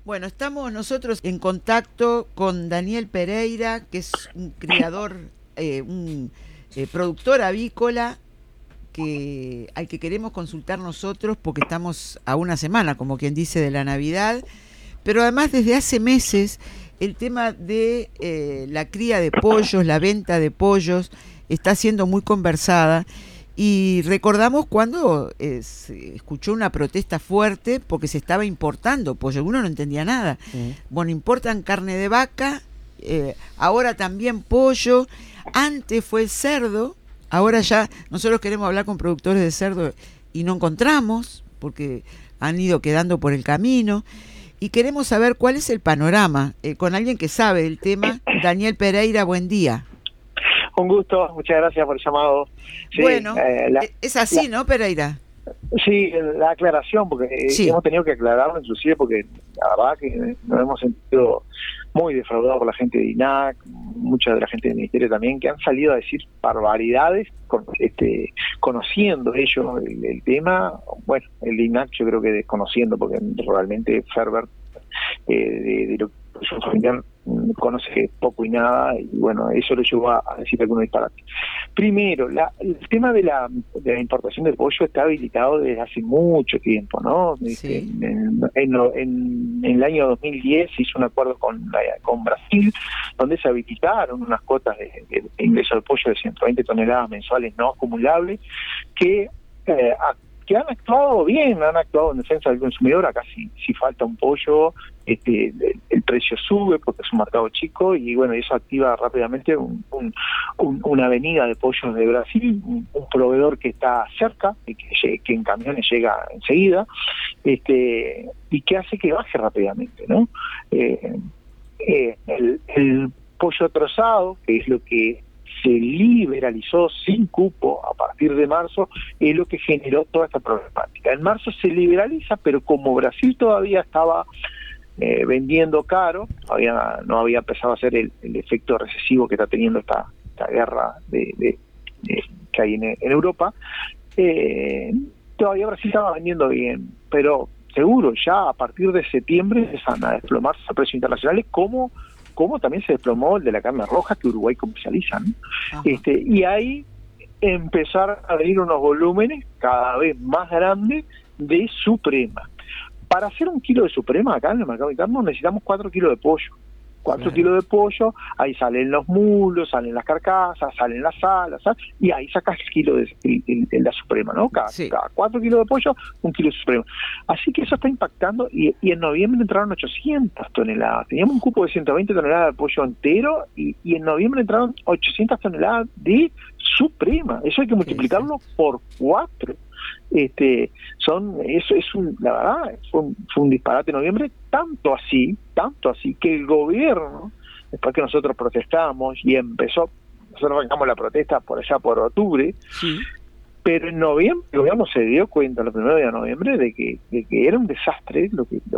Bueno, estamos nosotros en contacto con Daniel Pereira, que es un criador, un productor avícola al que queremos consultar nosotros porque estamos a una semana, como quien dice, de la Navidad, pero además desde hace meses el tema de la cría de pollos, la venta de pollos, está siendo muy conversada. Y recordamos cuando se escuchó una protesta fuerte porque se estaba importando pollo, uno no entendía nada. Bueno, importan carne de vaca, ahora también pollo, antes fue el cerdo, ahora ya nosotros queremos hablar con productores de cerdo y no encontramos porque han ido quedando por el camino. Y queremos saber cuál es el panorama, con alguien que sabe del tema. Daniel Pereira, buen día. Un gusto, muchas gracias por el llamado. Sí, bueno, es así, ¿no, Pereira? Sí, la aclaración, porque sí, hemos tenido que aclararlo, inclusive porque la verdad que nos hemos sentido muy defraudados por la gente de INAC, mucha de la gente del Ministerio también, que han salido a decir barbaridades, conociendo ellos el tema. Bueno, el INAC yo creo que desconociendo, porque realmente Ferber de lo que su familiar conoce poco y nada, y bueno, eso lo llevó a decir algunos disparates. Primero, el tema de la importación de pollo está habilitado desde hace mucho tiempo, ¿no? Sí. En el año 2010 se hizo un acuerdo con Brasil, donde se habilitaron unas cuotas de ingreso de pollo de 120 toneladas mensuales no acumulables, que han actuado bien, han actuado en defensa del consumidor. Acá si falta un pollo, el precio sube porque es un mercado chico, y bueno, eso activa rápidamente una avenida de pollos de Brasil, un proveedor que está cerca y que en camiones llega enseguida, y que hace que baje rápidamente, ¿no? El pollo trozado, que es lo que se liberalizó sin cupo a partir de marzo, es lo que generó toda esta problemática. En marzo se liberaliza, pero como Brasil todavía estaba vendiendo caro, no había empezado a hacer el efecto recesivo que está teniendo esta guerra que hay en Europa, todavía Brasil estaba vendiendo bien, pero seguro ya a partir de septiembre empiezan a desplomarse los precios internacionales, como también se desplomó el de la carne roja que Uruguay comercializa, ¿no? Y ahí empezar a venir unos volúmenes cada vez más grandes de suprema. Para hacer un kilo de suprema acá en el mercado interno necesitamos 4 kilos de pollo. 4 kilos de pollo, ahí salen los mulos, salen las carcasas, salen las alas, ¿sabes? Y ahí sacas el kilo de la suprema, ¿no? Cada 4 kilos de pollo, 1 kilo de suprema. Así que eso está impactando, y en noviembre entraron 800 toneladas. Teníamos un cupo de 120 toneladas de pollo entero, y en noviembre entraron 800 toneladas de suprema. Eso hay que multiplicarlo por 4. La verdad fue un disparate en noviembre, tanto así que el gobierno, después que nosotros protestamos y nosotros arrancamos la protesta por allá por octubre, pero en noviembre el gobierno se dio cuenta los primeros días de noviembre de que era un desastre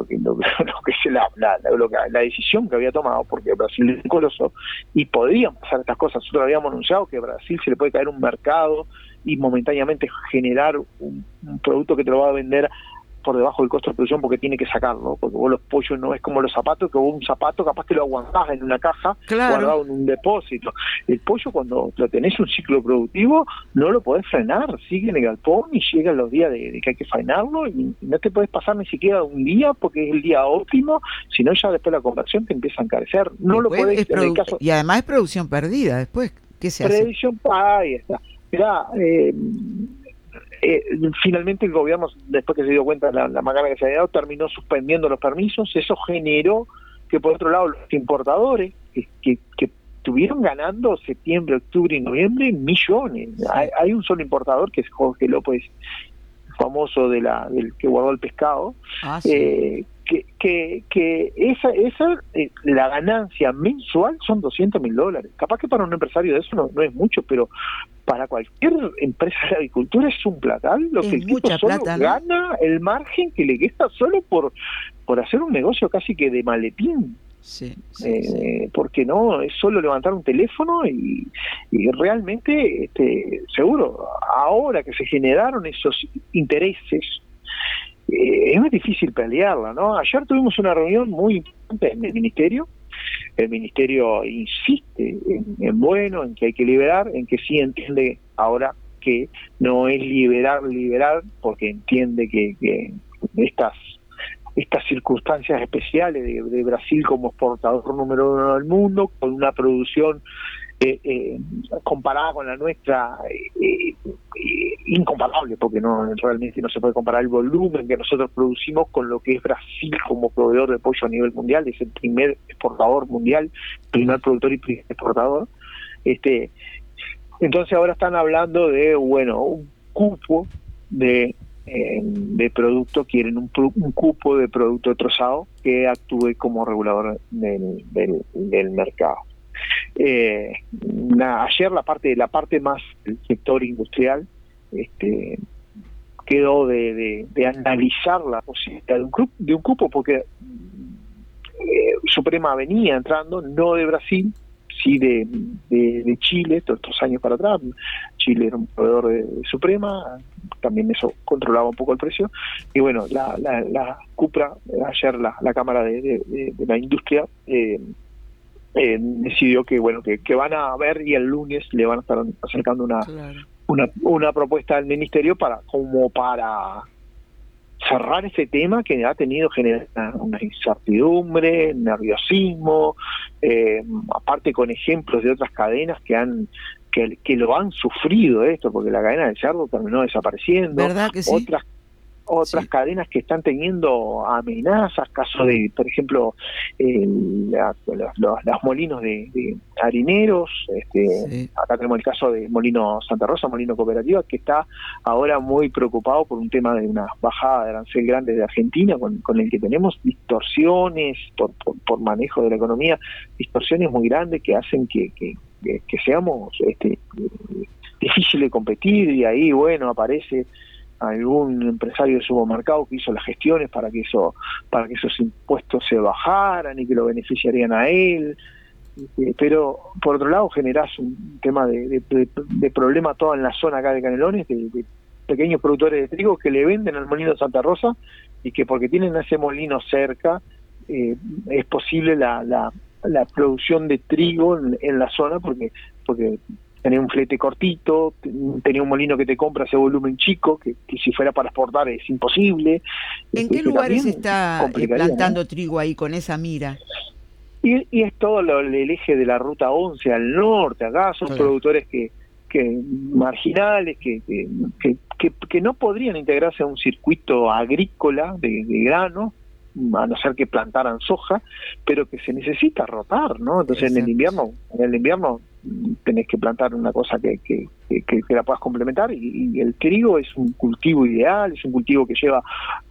la decisión que había tomado, porque Brasil es coloso y podían pasar estas cosas. Nosotros habíamos anunciado que a Brasil se le puede caer un mercado y momentáneamente generar un producto que te lo va a vender por debajo del costo de producción, porque tiene que sacarlo, porque vos los pollos no es como los zapatos, que vos un zapato capaz que lo aguantás en una caja, guardado en un depósito. El pollo, cuando lo tenés un ciclo productivo, no lo podés frenar, sigue en el galpón y llegan los días de que hay que faenarlo, y no te podés pasar ni siquiera un día porque es el día óptimo, sino ya después la conversión te empieza a encarecer. No lo podés, y además es producción perdida después. ¿Qué se hace? Ahí está. Mirá, finalmente el gobierno, después que se dio cuenta de la macana que se había dado, terminó suspendiendo los permisos. Eso generó que, por otro lado, los importadores que estuvieron ganando septiembre, octubre y noviembre millones. Hay un solo importador, que es Jorge López, famoso del que guardó el pescado, la ganancia mensual son $200.000. Capaz que para un empresario de eso no es mucho, pero para cualquier empresa de agricultura es un platal. Lo que el tipo solo gana, el margen que le queda solo por hacer un negocio casi que de maletín. Porque no es solo levantar un teléfono y realmente seguro ahora que se generaron esos intereses es difícil pelearla, ¿no? Ayer tuvimos una reunión muy importante en el Ministerio. El Ministerio insiste en bueno, en que hay que liberar, en que sí entiende ahora que no es liberar, porque entiende que estas circunstancias especiales de Brasil como exportador número 1 del mundo, con una producción comparada con la nuestra, incomparable, porque realmente no se puede comparar el volumen que nosotros producimos con lo que es Brasil como proveedor de pollo a nivel mundial. Es el primer exportador mundial, primer productor y primer exportador. Entonces ahora están hablando de, bueno, un cupo de producto, quieren un cupo de producto trozado que actúe como regulador del mercado. Ayer la parte más del sector industrial quedó de analizar la posibilidad de un cupo, porque Suprema venía entrando, no de Brasil, sí de Chile, todos estos años para atrás. Chile era un proveedor de Suprema, también eso controlaba un poco el precio, y bueno, la CUPRA, ayer la Cámara de la Industria, decidió que bueno que van a ver, y el lunes le van a estar acercando una propuesta al Ministerio para cerrar ese tema que ha generado una incertidumbre, nerviosismo, aparte con ejemplos de otras cadenas que lo han sufrido esto, porque la cadena del cerdo terminó desapareciendo. ¿Verdad que sí? Otras cadenas que están teniendo amenazas, caso de, por ejemplo, los molinos de harineros. Acá tenemos el caso de Molino Santa Rosa, Molino Cooperativa, que está ahora muy preocupado por un tema de una bajada de arancel grande de Argentina, con el que tenemos distorsiones por manejo de la economía, distorsiones muy grandes que hacen que seamos difícil de competir, y ahí, bueno, aparece algún empresario de supermercado que hizo las gestiones para que esos impuestos se bajaran y que lo beneficiarían a él, pero por otro lado generás un tema de problema todo en la zona acá de Canelones, de pequeños productores de trigo que le venden al molino de Santa Rosa, y que porque tienen ese molino cerca es posible la producción de trigo en la zona, porque tenía un flete cortito, tenía un molino que te compra ese volumen chico, que si fuera para exportar es imposible. ¿En qué lugares se está plantando trigo ahí con esa mira? Y es todo el eje de la Ruta 11 al norte. Acá son productores que marginales, que no podrían integrarse a un circuito agrícola de grano, a no ser que plantaran soja, pero que se necesita rotar, ¿no? Entonces en el invierno tenés que plantar una cosa que la puedas complementar, y el trigo es un cultivo ideal, es un cultivo que lleva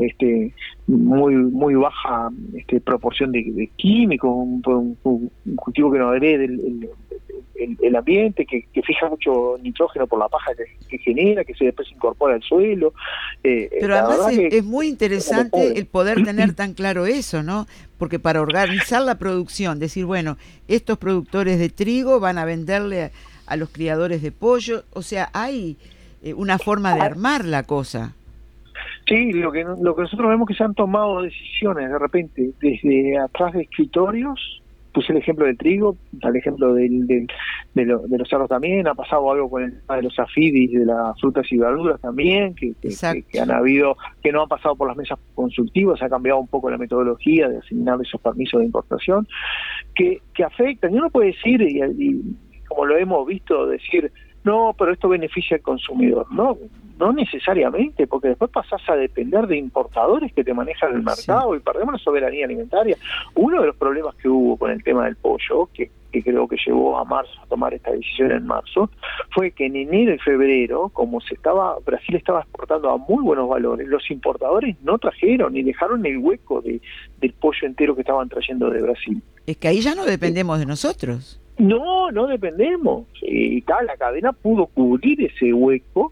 muy baja proporción de químicos, un cultivo que no agrede el ambiente, que fija mucho nitrógeno por la paja que genera, que se después incorpora al suelo. Pero además es muy interesante el poder tener tan claro eso, ¿no? Porque para organizar la producción, decir, bueno, estos productores de trigo van a venderle a los criadores de pollo, o sea, hay una forma de armar la cosa. Sí, lo que nosotros vemos que se han tomado decisiones de repente desde atrás de escritorios. Puse el ejemplo del trigo, el ejemplo de los cerdos también. Ha pasado algo con el tema de los afidis, de las frutas y verduras también, que han habido, que no han pasado por las mesas consultivas. Ha cambiado un poco la metodología de asignar esos permisos de importación que afectan. Y uno puede decir, y como lo hemos visto, decir, no, pero esto beneficia al consumidor. No necesariamente, porque después pasás a depender de importadores que te manejan el mercado, y perdemos la soberanía alimentaria. Uno de los problemas que hubo con el tema del pollo, que creo que llevó a marzo a tomar esta decisión en marzo, fue que en enero y febrero, como Brasil estaba exportando a muy buenos valores, los importadores no trajeron ni dejaron el hueco del pollo entero que estaban trayendo de Brasil. Es que ahí ya no dependemos de nosotros. No dependemos. Y la cadena pudo cubrir ese hueco,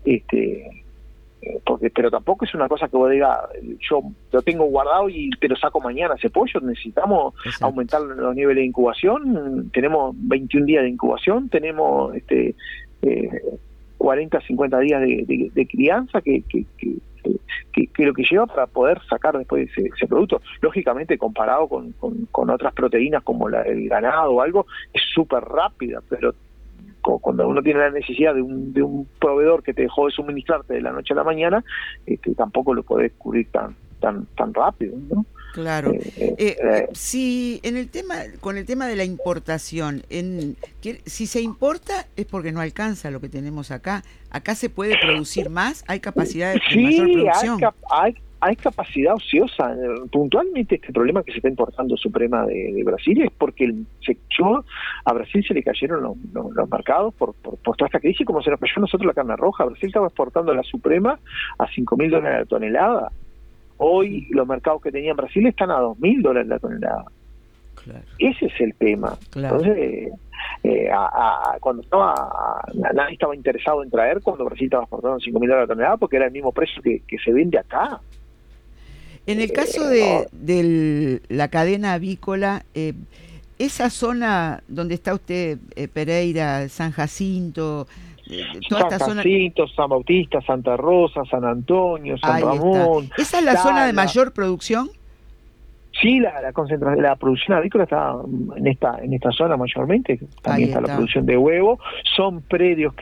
pero tampoco es una cosa que vos digas, yo lo tengo guardado y te lo saco mañana ese pollo. Necesitamos aumentar los niveles de incubación. Tenemos 21 días de incubación, tenemos 40, 50 días de crianza que que lo que lleva para poder sacar después ese producto, lógicamente comparado con otras proteínas como el ganado o algo, es súper rápida, pero cuando uno tiene la necesidad de un proveedor que te dejó de suministrarte de la noche a la mañana, tampoco lo podés cubrir tan rápido, ¿no? Claro. Si con el tema de la importación, si se importa es porque no alcanza lo que tenemos acá. Acá se puede producir más, hay capacidad de mayor producción. Hay capacidad ociosa. Puntualmente este problema que se está importando Suprema de Brasil es porque a Brasil se le cayeron los mercados por toda esta crisis, como se nos cayó a nosotros la carne roja. Brasil estaba exportando la Suprema a $5.000 la tonelada. Hoy los mercados que tenía en Brasil están a $2.000 la tonelada. Claro. Ese es el tema. Claro. Entonces, cuando nadie estaba interesado en traer, cuando Brasil estaba exportando $5.000 la tonelada, porque era el mismo precio que se vende acá. En el caso de la cadena avícola, esa zona donde está usted, Pereira, San Jacinto, toda esta zona... San Bautista, Santa Rosa, San Antonio, San Ramón. ¿Esa es la zona de mayor producción? Sí, la producción avícola está en esta zona mayormente. También está la producción de huevo. Son predios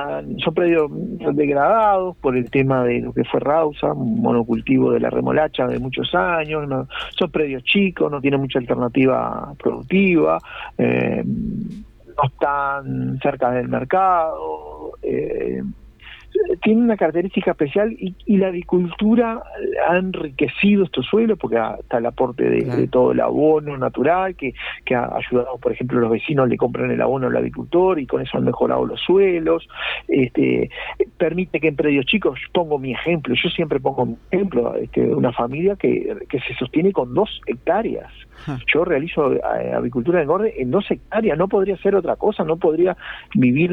degradados por el tema de lo que fue Rausa, un monocultivo de la remolacha de muchos años. Son predios chicos, no tienen mucha alternativa productiva, no están cerca del mercado. Tiene una característica especial y la avicultura ha enriquecido estos suelos porque está el aporte de todo el abono natural que ha ayudado. Por ejemplo, los vecinos le compran el abono al avicultor y con eso han mejorado los suelos. Permite que en predios chicos, pongo mi ejemplo, yo siempre pongo mi ejemplo, una familia que se sostiene con 2 hectáreas. Yo realizo avicultura de engorde en 2 hectáreas, no podría hacer otra cosa, no podría vivir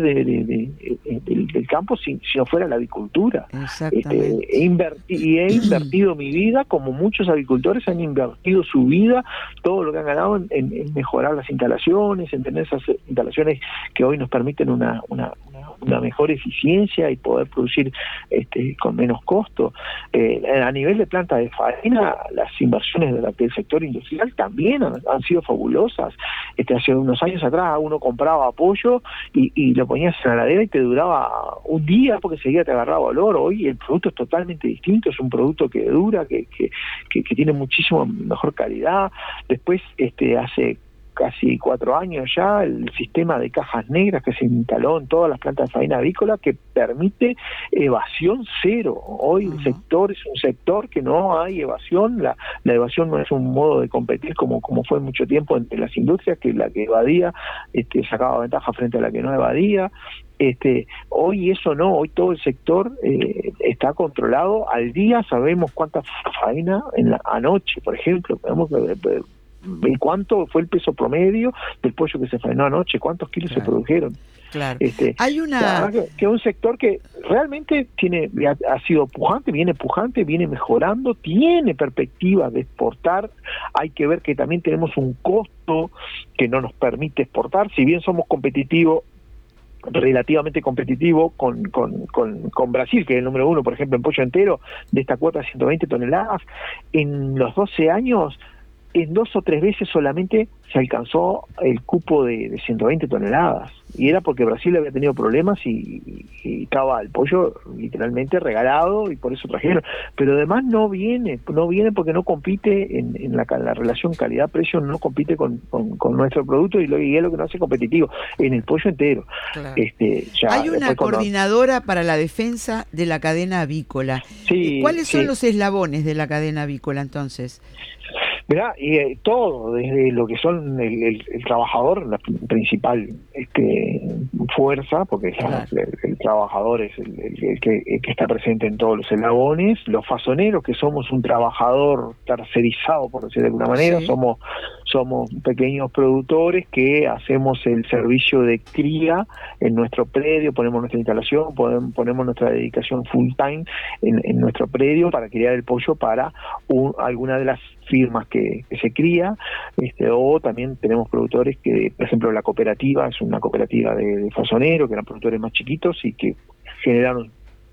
del campo si no fuera la avicultura. He invertido mi vida, como muchos avicultores han invertido su vida, todo lo que han ganado en mejorar las instalaciones, en tener esas instalaciones que hoy nos permiten una mejor eficiencia y poder producir con menos costo. A nivel de planta de faena, las inversiones del sector industrial también han sido fabulosas. Hace unos años atrás uno compraba pollo y lo ponías en la heladera y te duraba un día porque seguía te agarraba olor. Hoy el producto es totalmente distinto, es un producto que dura, que tiene muchísimo mejor calidad. Después, hace casi 4 años ya, el sistema de cajas negras que se instaló en todas las plantas de faena avícola que permite evasión cero. Hoy el sector es un sector que no hay evasión. La evasión no es un modo de competir como fue mucho tiempo entre las industrias, que la que evadía sacaba ventaja frente a la que no evadía. Hoy eso no, hoy todo el sector está controlado. Al día sabemos cuánta faena anoche, por ejemplo, podemos cuánto fue el peso promedio del pollo que se faenó anoche, cuántos kilos se produjeron. Claro. Hay una que es un sector que realmente ha sido pujante, viene mejorando, tiene perspectivas de exportar. Hay que ver que también tenemos un costo que no nos permite exportar, si bien somos competitivos, relativamente competitivo con Brasil, que es el número 1, por ejemplo, en pollo entero, de esta cuota de 120 toneladas, en los 12 años, en 2 o 3 veces solamente se alcanzó el cupo de 120 toneladas. Y era porque Brasil había tenido problemas y estaba el pollo literalmente regalado y por eso trajeron. Pero además no viene porque no compite en la relación calidad-precio, no compite con nuestro producto y es lo que nos hace competitivo en el pollo entero. Claro. Hay una coordinadora para la defensa de la cadena avícola. Sí, ¿Cuáles son los eslabones de la cadena avícola entonces? Mirá, todo, desde lo que son el trabajador, la principal fuerza, porque el trabajador es el que está presente en todos los eslabones, los fasoneros, que somos un trabajador tercerizado, por decir de alguna manera, somos pequeños productores que hacemos el servicio de cría en nuestro predio, ponemos nuestra instalación, ponemos nuestra dedicación full time en nuestro predio para criar el pollo para alguna de las firmas que se cría, o también tenemos productores que, por ejemplo, la cooperativa es una cooperativa de fasoneros, que eran productores más chiquitos y que generaron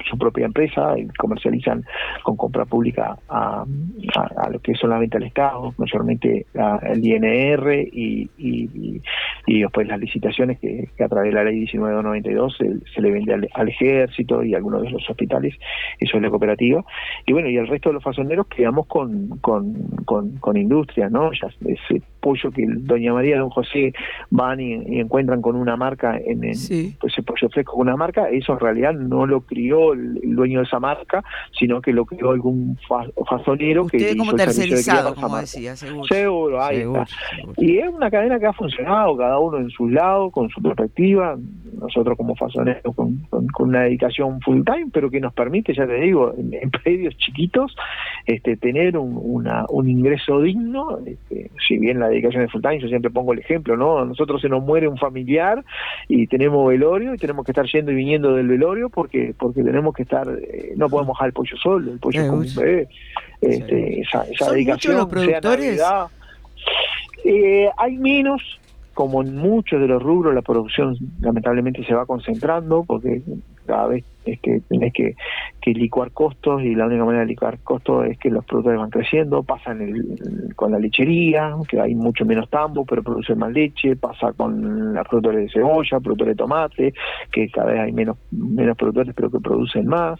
su propia empresa y comercializan con compra pública a lo que son la venta al Estado, mayormente el INR y después las licitaciones que a través de la ley 1992 se le vende al Ejército y a algunos de los hospitales, eso es la cooperativa. Y bueno, y el resto de los fasoneros quedamos con industria, ¿no? Ya ese pollo que doña María y don José van y encuentran con una marca sí. Pues ese pollo fresco con una marca, eso en realidad no lo crió el dueño de esa marca, sino que lo crió algún fasonero. Usted que como hizo el servicio de criar tercerizado, esa como marca. decía, seguro. Seguro, ahí Seguro, está. seguro. Y es una cadena que ha funcionado, cada uno en su lado, con su perspectiva, nosotros como fasoneros con una dedicación full time, pero que nos permite, ya te digo, en predios chiquitos, tener un ingreso digno. Si bien la dedicación es full time, yo siempre pongo el ejemplo, ¿no? A nosotros se nos muere un familiar y tenemos velorio y tenemos que estar yendo y viniendo del velorio porque tenemos que estar, no podemos dejar el pollo solo, el pollo es como un bebé. Esa ¿Son dedicación, muchos los productores? sea Navidad, hay menos, como en muchos de los rubros la producción lamentablemente se va concentrando porque cada vez es que tenés que licuar costos, y la única manera de licuar costos es que los productores van creciendo. Pasa con la lechería, que hay mucho menos tambo pero producen más leche. Pasa con los productores de cebolla, productores de tomate, que cada vez hay menos productores pero que producen más.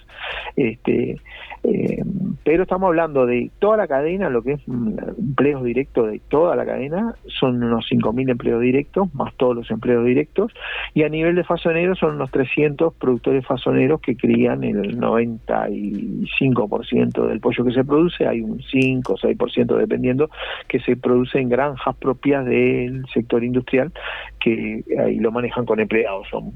Pero estamos hablando de toda la cadena, lo que es empleos directos de toda la cadena, son unos 5.000 empleos directos, más todos los empleos directos, y a nivel de fasoneros son unos 300 productores fasoneros que crían el 95% del pollo que se produce. Hay un 5 o 6% dependiendo, que se produce en granjas propias del sector industrial, que ahí lo manejan con empleados, son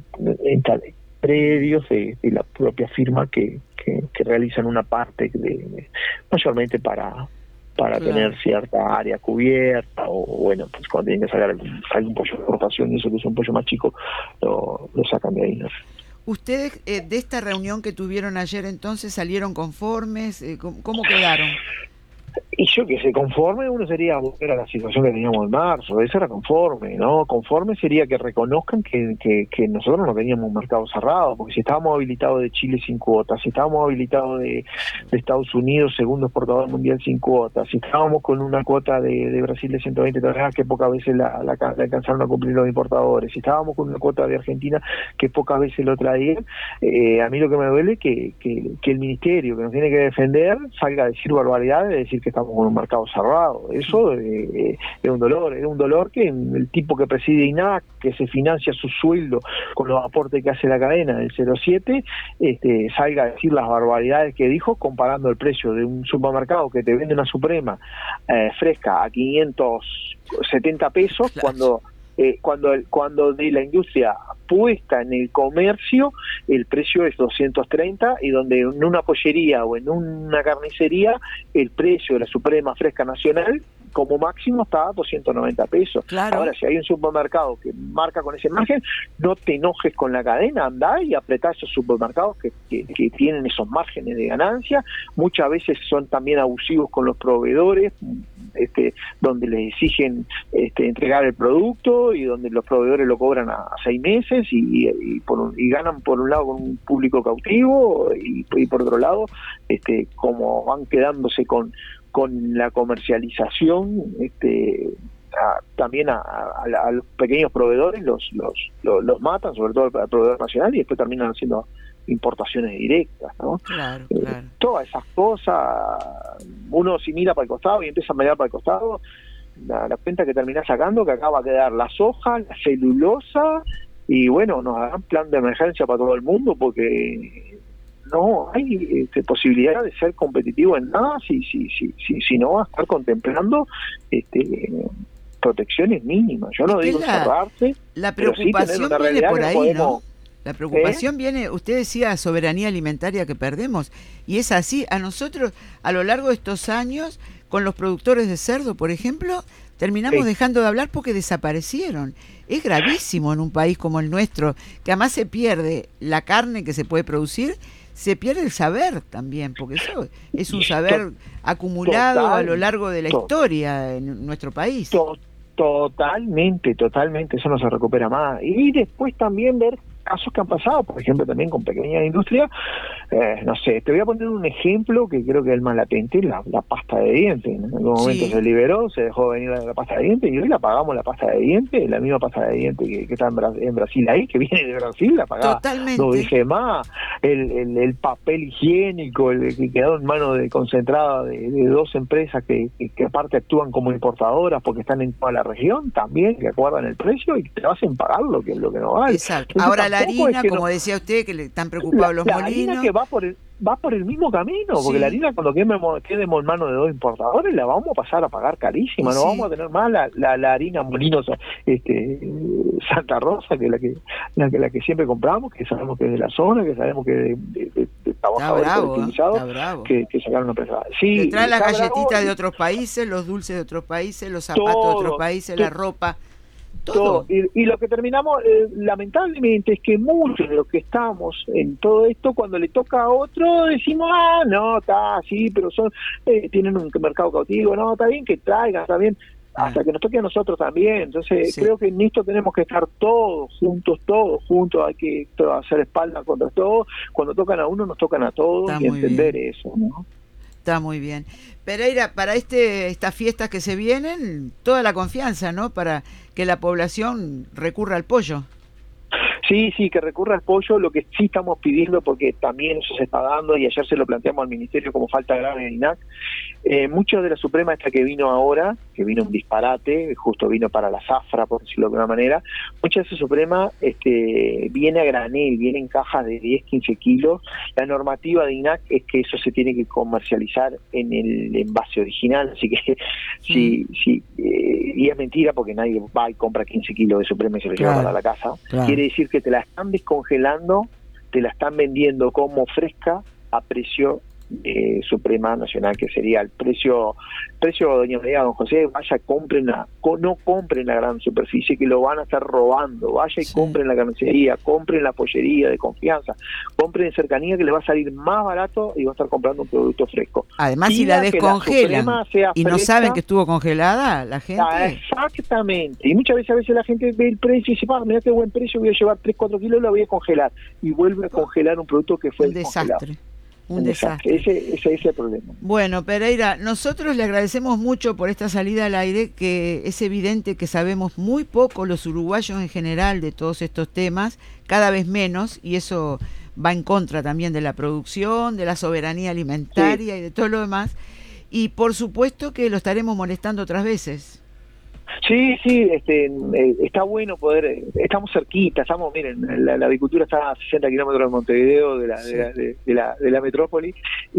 predios de la propia firma que realizan una parte mayormente para claro, tener cierta área cubierta, o bueno, pues cuando tienen que sacar algún pollo de exportación y eso que es un pollo más chico, lo sacan de ahí, ¿no? ¿Ustedes de esta reunión que tuvieron ayer entonces salieron conformes? ¿Cómo quedaron? Y yo que sé, conforme uno sería volver a la situación que teníamos en marzo, eso era conforme, ¿no? Conforme sería que reconozcan que nosotros no teníamos un mercado cerrado, porque si estábamos habilitados de Chile sin cuotas, si estábamos habilitados de Estados Unidos, segundo exportador mundial, sin cuotas, si estábamos con una cuota de Brasil de 120 toneladas que pocas veces la alcanzaron a cumplir los importadores, si estábamos con una cuota de Argentina que pocas veces lo traían, a mí lo que me duele es que el ministerio, que nos tiene que defender, salga a decir barbaridades, de decir que estamos con un mercado cerrado. Eso es un dolor que el tipo que preside INAC, que se financia su sueldo con los aportes que hace la cadena del 07, salga a decir las barbaridades que dijo, comparando el precio de un supermercado que te vende una Suprema fresca a 570 pesos, Claro. cuando de la industria puesta en el comercio el precio es 230, y donde en una pollería o en una carnicería el precio de la Suprema Fresca Nacional como máximo está a 290 pesos. Claro. Ahora, si hay un supermercado que marca con ese margen, no te enojes con la cadena, andá y apretá esos supermercados que tienen esos márgenes de ganancia. Muchas veces son también abusivos con los proveedores, donde les exigen entregar el producto y donde los proveedores lo cobran a 6 meses y ganan por un lado con un público cautivo y por otro lado como van quedándose con la comercialización, también a los pequeños proveedores los matan, sobre todo al proveedor nacional, y después terminan haciendo importaciones directas, ¿no? Claro. Todas esas cosas, uno si mira para el costado y empieza a mirar para el costado, la cuenta que termina sacando, que acá va a quedar la soja, la celulosa, y bueno, nos harán plan de emergencia para todo el mundo, porque no hay posibilidad de ser competitivo en nada si no va a estar contemplando protecciones mínimas. Yo no digo cerrarse, la preocupación pero sí viene por ahí, podemos, ¿no? La preocupación viene, usted decía soberanía alimentaria que perdemos, y es así. A nosotros, a lo largo de estos años, con los productores de cerdo, por ejemplo, terminamos dejando de hablar porque desaparecieron. Es gravísimo en un país como el nuestro, que además se pierde la carne que se puede producir, se pierde el saber también, porque eso es un saber acumulado a lo largo de la historia en nuestro país. Totalmente, eso no se recupera más. Y después también ver casos que han pasado, por ejemplo, también con pequeñas industrias. No sé, te voy a poner un ejemplo que creo que es el más latente, la pasta de dientes. En algún momento se liberó, se dejó venir la pasta de dientes, y hoy la pagamos la pasta de dientes, la misma pasta de dientes que está en Brasil ahí, que viene de Brasil, la pagamos dos veces más. El papel higiénico, el que quedó en manos de concentrada de dos empresas que aparte actúan como importadoras porque están en toda la región, también que acuerdan el precio y te hacen pagar lo que no vale. Exacto. Entonces, ahora la harina, como decía usted, que le están preocupados los molinos. La harina que va por el mismo camino, porque la harina cuando quedemos en manos de dos importadores la vamos a pasar a pagar carísima, no vamos a tener más la harina Molinos Santa Rosa, que la que siempre compramos, que sabemos que es de la zona, que sabemos que es de trabajadores utilizados, que sacaron una empresa. Sí, te traen las galletitas de otros países, los dulces de otros países, los zapatos de otros países, la ropa. Todo. Y lo que terminamos, lamentablemente, es que muchos de los que estamos en todo esto, cuando le toca a otro, decimos, no, está así, pero tienen un mercado cautivo, no, está bien que traigan, está bien, hasta que nos toque a nosotros también. Entonces, creo que en esto tenemos que estar todos juntos, hay que hacer espalda contra todos. Cuando tocan a uno, nos tocan a todos, y entender eso, ¿no? Está muy bien. Pereira, para estas fiestas que se vienen, toda la confianza, ¿no? Para que la población recurra al pollo. Sí, que recurra al pollo. Lo que sí estamos pidiendo, porque también eso se está dando, y ayer se lo planteamos al Ministerio como falta grave de INAC, mucho de la Suprema esta que vino ahora, que vino un disparate, justo vino para la zafra, por decirlo de alguna manera, mucha de esa Suprema viene a granel, viene en cajas de 10, 15 kilos. La normativa de INAC es que eso se tiene que comercializar en el envase original, así que sí, y es mentira porque nadie va y compra 15 kilos de Suprema y se lo lleva para la casa. Quiere decir que te la están descongelando, te la están vendiendo como fresca a precio Suprema Nacional, que sería el precio, doña María, don José, vaya, no compren la gran superficie, que lo van a estar robando, vaya y compren la carnicería, compren la pollería de confianza, compren en cercanía, que le va a salir más barato y va a estar comprando un producto fresco. Además, si la descongelan y no saben que estuvo congelada, la gente... Exactamente, y muchas veces la gente ve el precio y dice, mira qué buen precio, voy a llevar 3-4 kilos, la voy a congelar, y vuelve a congelar un producto que fue desastre. Un desastre. Ese es el problema. Bueno, Pereira, nosotros le agradecemos mucho por esta salida al aire, que es evidente que sabemos muy poco los uruguayos en general de todos estos temas, cada vez menos, y eso va en contra también de la producción, de la soberanía alimentaria y de todo lo demás. Y por supuesto que lo estaremos molestando otras veces. Sí, está bueno poder, estamos cerquita, miren, la avicultura está a 60 kilómetros de Montevideo, de la metrópoli,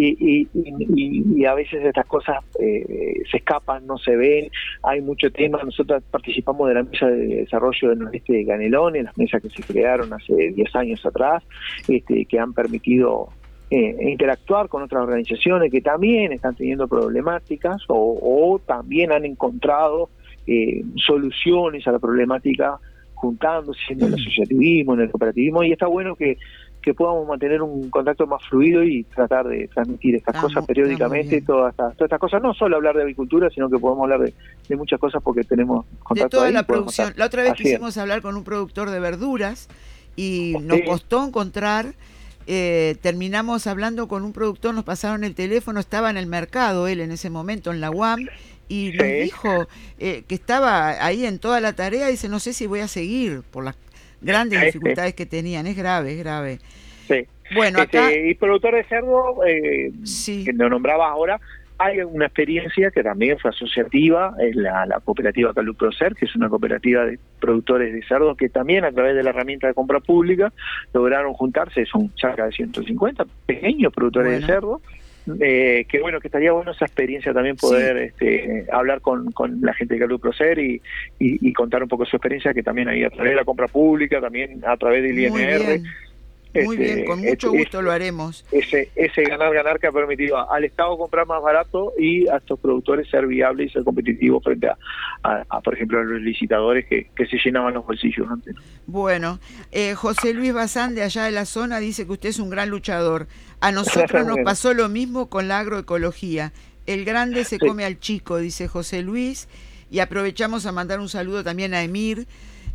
y a veces estas cosas se escapan, no se ven, hay mucho tema. Nosotros participamos de la mesa de desarrollo del noreste de Canelones, las mesas que se crearon hace 10 años atrás, que han permitido interactuar con otras organizaciones que también están teniendo problemáticas o también han encontrado soluciones a la problemática juntándose en el asociativismo, en el cooperativismo, y está bueno que podamos mantener un contacto más fluido y tratar de transmitir estas cosas periódicamente, todas estas cosas, no solo hablar de agricultura, sino que podemos hablar de muchas cosas porque tenemos contacto de toda ahí, la producción. La otra vez quisimos hablar con un productor de verduras y nos costó encontrar, terminamos hablando con un productor, nos pasaron el teléfono, estaba en el mercado él en ese momento en la UAM, y nos dijo que estaba ahí en toda la tarea, dice, no sé si voy a seguir por las grandes dificultades que tenían, es grave. Sí. Bueno, acá... y productor de cerdo, que lo nombraba ahora, hay una experiencia que también fue asociativa, es la cooperativa Caluprocer, que es una cooperativa de productores de cerdo, que también a través de la herramienta de compra pública lograron juntarse, son cerca de 150 pequeños productores de cerdo, que estaría bueno esa experiencia también poder hablar con la gente de Caluprocer y contar un poco su experiencia, que también ahí a través de la compra pública, también a través del INR. Muy bien, con mucho gusto lo haremos. Ese ganar que ha permitido al Estado comprar más barato y a estos productores ser viables y ser competitivos frente a por ejemplo, a los licitadores que se llenaban los bolsillos antes. Bueno, José Luis Bazán, de allá de la zona, dice que usted es un gran luchador. A nosotros nos pasó lo mismo con la agroecología. El grande se come al chico, dice José Luis, y aprovechamos a mandar un saludo también a Emir,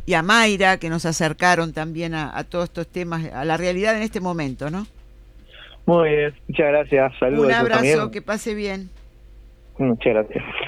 y a Mayra, que nos acercaron también a todos estos temas, a la realidad en este momento, ¿no? Muy bien, muchas gracias. Saludos. Un abrazo, también. que pase bien. Muchas gracias.